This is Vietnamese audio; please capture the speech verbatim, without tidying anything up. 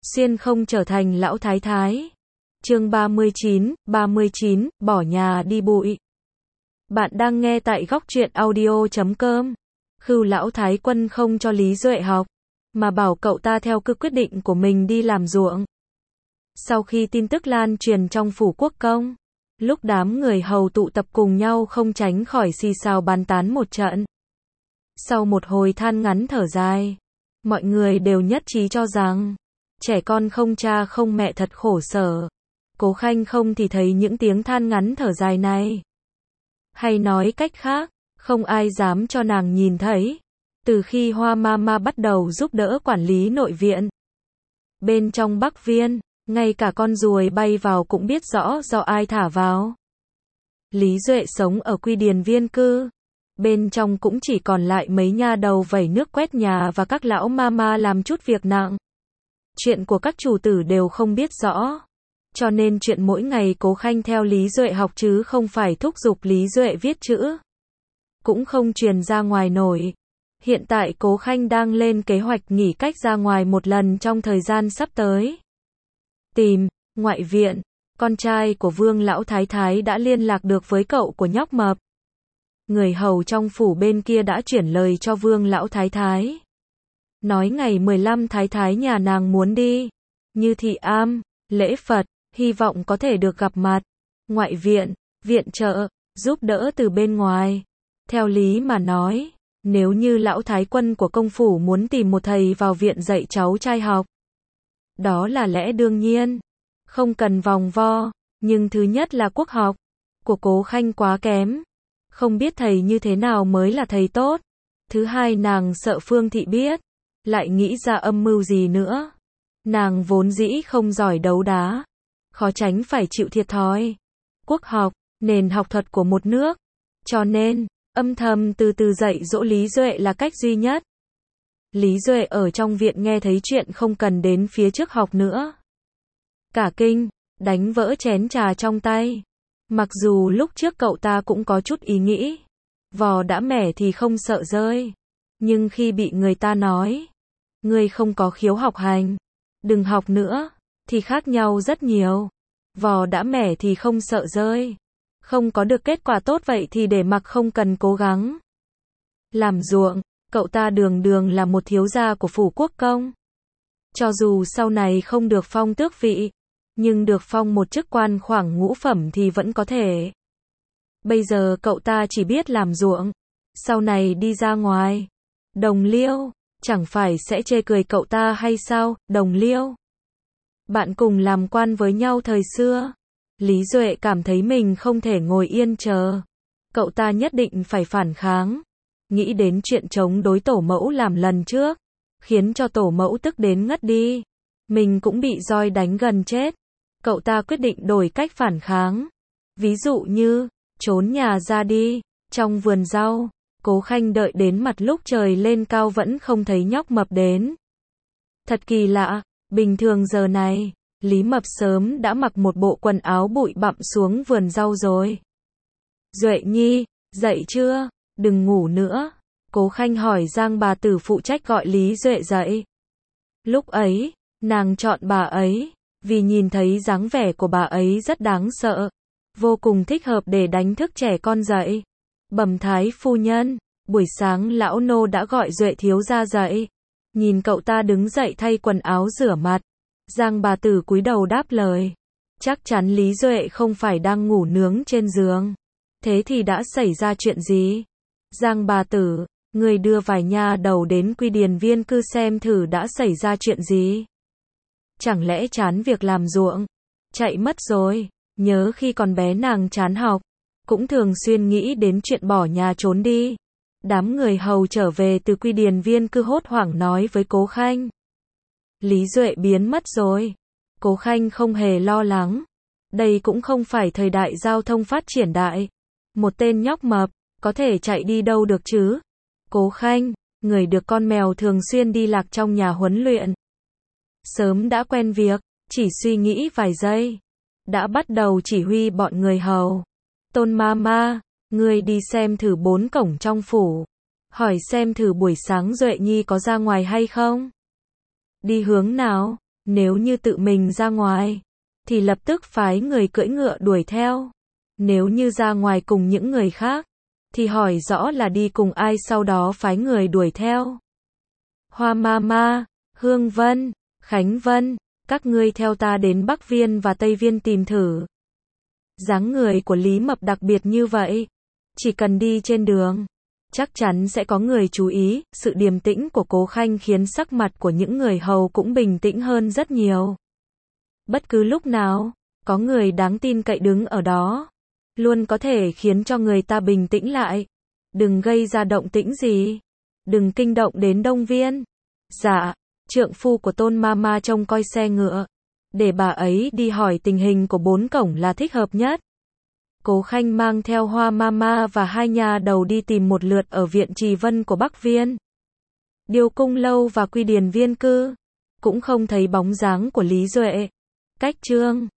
Xuyên không trở thành lão thái thái. Chương ba mươi chín, ba mươi chín, bỏ nhà đi bụi. Bạn đang nghe tại góc truyện audio chấm com. Khưu lão thái quân không cho Lý Duệ học, mà bảo cậu ta theo cứ quyết định của mình đi làm ruộng. Sau khi tin tức lan truyền trong phủ quốc công, lúc đám người hầu tụ tập cùng nhau không tránh khỏi xì xào bàn tán một trận. Sau một hồi than ngắn thở dài, mọi người đều nhất trí cho rằng trẻ con không cha không mẹ thật khổ sở. Cố Khanh không thì thấy những tiếng than ngắn thở dài này. Hay nói cách khác, không ai dám cho nàng nhìn thấy. Từ khi Hoa Mama bắt đầu giúp đỡ quản lý nội viện, bên trong Bắc Viên, ngay cả con ruồi bay vào cũng biết rõ do ai thả vào. Lý Duệ sống ở Quy Điền Viên cư. Bên trong cũng chỉ còn lại mấy nha đầu vẩy nước quét nhà và các lão mama làm chút việc nặng. Chuyện của các chủ tử đều không biết rõ. Cho nên chuyện mỗi ngày Cố Khanh theo Lý Duệ học chứ không phải thúc giục Lý Duệ viết chữ. Cũng không truyền ra ngoài nổi. Hiện tại Cố Khanh đang lên kế hoạch nghỉ cách ra ngoài một lần trong thời gian sắp tới. Tìm, ngoại viện, con trai của Vương Lão Thái Thái đã liên lạc được với cậu của nhóc mập. Người hầu trong phủ bên kia đã chuyển lời cho Vương Lão Thái Thái. Nói ngày mười lăm Thái Thái nhà nàng muốn đi. Như thị am, lễ Phật, hy vọng có thể được gặp mặt. Ngoại viện, viện trợ, giúp đỡ từ bên ngoài. Theo lý mà nói, nếu như Lão Thái quân của công phủ muốn tìm một thầy vào viện dạy cháu trai học, đó là lẽ đương nhiên. Không cần vòng vo, nhưng thứ nhất là quốc học của Cố Khanh quá kém. Không biết thầy như thế nào mới là thầy tốt. Thứ hai nàng sợ Phương Thị biết, lại nghĩ ra âm mưu gì nữa. Nàng vốn dĩ không giỏi đấu đá, khó tránh phải chịu thiệt thòi. Quốc học, nền học thuật của một nước. Cho nên, âm thầm từ từ dạy dỗ Lý Duệ là cách duy nhất. Lý Duệ ở trong viện nghe thấy chuyện không cần đến phía trước học nữa. Cả kinh, đánh vỡ chén trà trong tay. Mặc dù lúc trước cậu ta cũng có chút ý nghĩ, vò đã mẻ thì không sợ rơi. Nhưng khi bị người ta nói, ngươi không có khiếu học hành, đừng học nữa, thì khác nhau rất nhiều. Vò đã mẻ thì không sợ rơi. Không có được kết quả tốt vậy thì để mặc không cần cố gắng. Làm ruộng, cậu ta đường đường là một thiếu gia của phủ quốc công. Cho dù sau này không được phong tước vị, nhưng được phong một chức quan khoảng ngũ phẩm thì vẫn có thể. Bây giờ cậu ta chỉ biết làm ruộng, sau này đi ra ngoài. Đồng Liêu, chẳng phải sẽ chê cười cậu ta hay sao, Đồng Liêu? Bạn cùng làm quan với nhau thời xưa. Lý Duệ cảm thấy mình không thể ngồi yên chờ. Cậu ta nhất định phải phản kháng. Nghĩ đến chuyện chống đối tổ mẫu làm lần trước, khiến cho tổ mẫu tức đến ngất đi. Mình cũng bị roi đánh gần chết. Cậu ta quyết định đổi cách phản kháng. Ví dụ như, trốn nhà ra đi. Trong vườn rau, Cố Khanh đợi đến mặt lúc trời lên cao vẫn không thấy nhóc mập đến. Thật kỳ lạ, bình thường giờ này, Lý Mập sớm đã mặc một bộ quần áo bụi bặm xuống vườn rau rồi. Duệ nhi, dậy chưa? Đừng ngủ nữa. Cố Khanh hỏi Giang bà tử phụ trách gọi Lý Duệ dậy. Lúc ấy, nàng chọn bà ấy, vì nhìn thấy dáng vẻ của bà ấy rất đáng sợ, vô cùng thích hợp để đánh thức trẻ con dậy. Bẩm thái phu nhân, buổi sáng lão nô đã gọi Duệ thiếu gia dậy. Nhìn cậu ta đứng dậy thay quần áo rửa mặt, Giang bà tử cúi đầu đáp lời. Chắc chắn Lý Duệ không phải đang ngủ nướng trên giường. Thế thì đã xảy ra chuyện gì? Giang bà tử, người đưa vài nha đầu đến Quy Điền Viên cư xem thử đã xảy ra chuyện gì. Chẳng lẽ chán việc làm ruộng, chạy mất rồi? Nhớ khi còn bé nàng chán học, cũng thường xuyên nghĩ đến chuyện bỏ nhà trốn đi. Đám người hầu trở về từ Quy Điền Viên cư hốt hoảng nói với Cố Khanh. Lý Duệ biến mất rồi. Cố Khanh không hề lo lắng. Đây cũng không phải thời đại giao thông phát triển đại. Một tên nhóc mập, có thể chạy đi đâu được chứ? Cố Khanh, người được con mèo thường xuyên đi lạc trong nhà huấn luyện. Sớm đã quen việc, chỉ suy nghĩ vài giây, đã bắt đầu chỉ huy bọn người hầu. Tôn Mama, ngươi đi xem thử bốn cổng trong phủ. Hỏi xem thử buổi sáng Duệ nhi có ra ngoài hay không? Đi hướng nào? Nếu như tự mình ra ngoài, thì lập tức phái người cưỡi ngựa đuổi theo. Nếu như ra ngoài cùng những người khác, thì hỏi rõ là đi cùng ai sau đó phái người đuổi theo. Hoa Mama, Hương Vân, Khánh Vân, các ngươi theo ta đến Bắc Viên và Tây Viên tìm thử. Dáng người của Lý Mập đặc biệt như vậy, chỉ cần đi trên đường, chắc chắn sẽ có người chú ý. Sự điềm tĩnh của Cố Khanh khiến sắc mặt của những người hầu cũng bình tĩnh hơn rất nhiều. Bất cứ lúc nào, có người đáng tin cậy đứng ở đó, luôn có thể khiến cho người ta bình tĩnh lại. Đừng gây ra động tĩnh gì, đừng kinh động đến Đông Viên. Dạ, trượng phu của Tôn Mama trông coi xe ngựa, để bà ấy đi hỏi tình hình của bốn cổng là thích hợp nhất. Cố Khanh mang theo Hoa Mama và hai nhà đầu đi tìm một lượt ở viện Trì Vân của Bắc Viên, Điêu Cung Lâu và Quy Điền Viên Cư, cũng không thấy bóng dáng của Lý Duệ. Cách chương